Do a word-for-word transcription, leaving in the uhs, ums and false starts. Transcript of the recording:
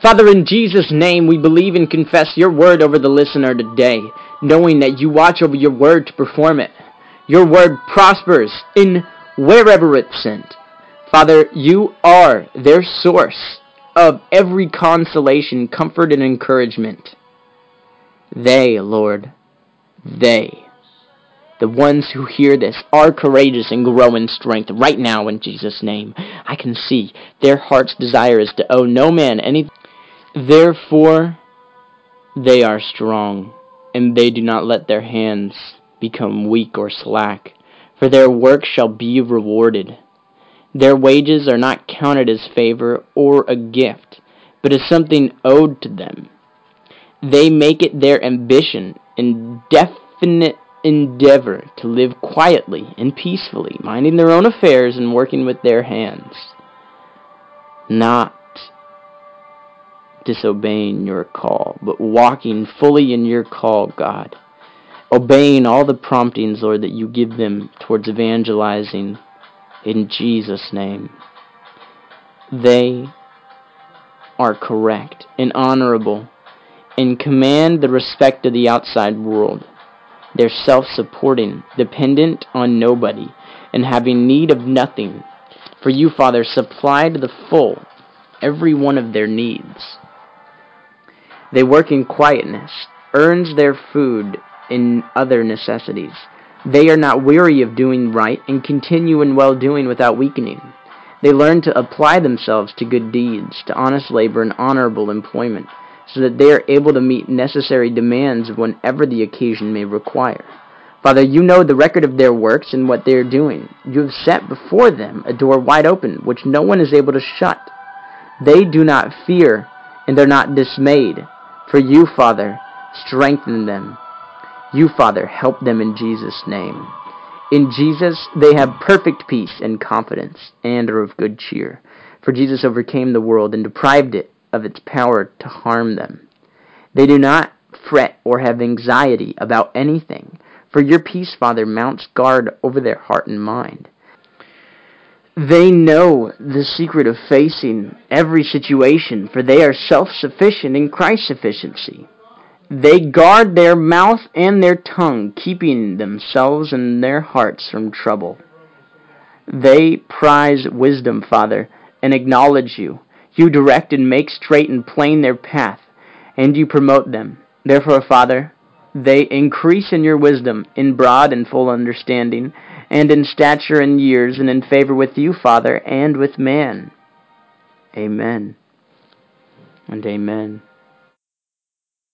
Father, in Jesus' name, we believe and confess your word over the listener today, knowing that you watch over your word to perform it. Your word prospers in wherever it's sent. Father, you are their source of every consolation, comfort, and encouragement. They, Lord, they, the ones who hear this, are courageous and grow in strength right now in Jesus' name. I can see their heart's desire is to owe no man anything. Therefore, they are strong, and they do not let their hands become weak or slack, for their work shall be rewarded. Their wages are not counted as favor or a gift, but as something owed to them. They make it their ambition and definite endeavor to live quietly and peacefully, minding their own affairs and working with their hands, not disobeying your call, but walking fully in your call, God, obeying all the promptings, Lord, that you give them towards evangelizing in Jesus' name. They are correct and honorable and command the respect of the outside world. They're self-supporting, dependent on nobody, and having need of nothing. For you, Father, supply to the full every one of their needs. They work in quietness, earns their food in other necessities. They are not weary of doing right and continue in well-doing without weakening. They learn to apply themselves to good deeds, to honest labor and honorable employment, so that they are able to meet necessary demands whenever the occasion may require. Father, you know the record of their works and what they are doing. You have set before them a door wide open, which no one is able to shut. They do not fear, and are not dismayed. For you, Father, strengthen them. You, Father, help them in Jesus' name. In Jesus, they have perfect peace and confidence, and are of good cheer. For Jesus overcame the world and deprived it of its power to harm them. They do not fret or have anxiety about anything, for your peace, Father, mounts guard over their heart and mind. They know the secret of facing every situation, for they are self-sufficient in Christ's sufficiency. They guard their mouth and their tongue, keeping themselves and their hearts from trouble. They prize wisdom, Father, and acknowledge you. You direct and make straight and plain their path, and you promote them. Therefore, Father, they increase in your wisdom, in broad and full understanding, and in stature and years, and in favor with you, Father, and with man. Amen and amen.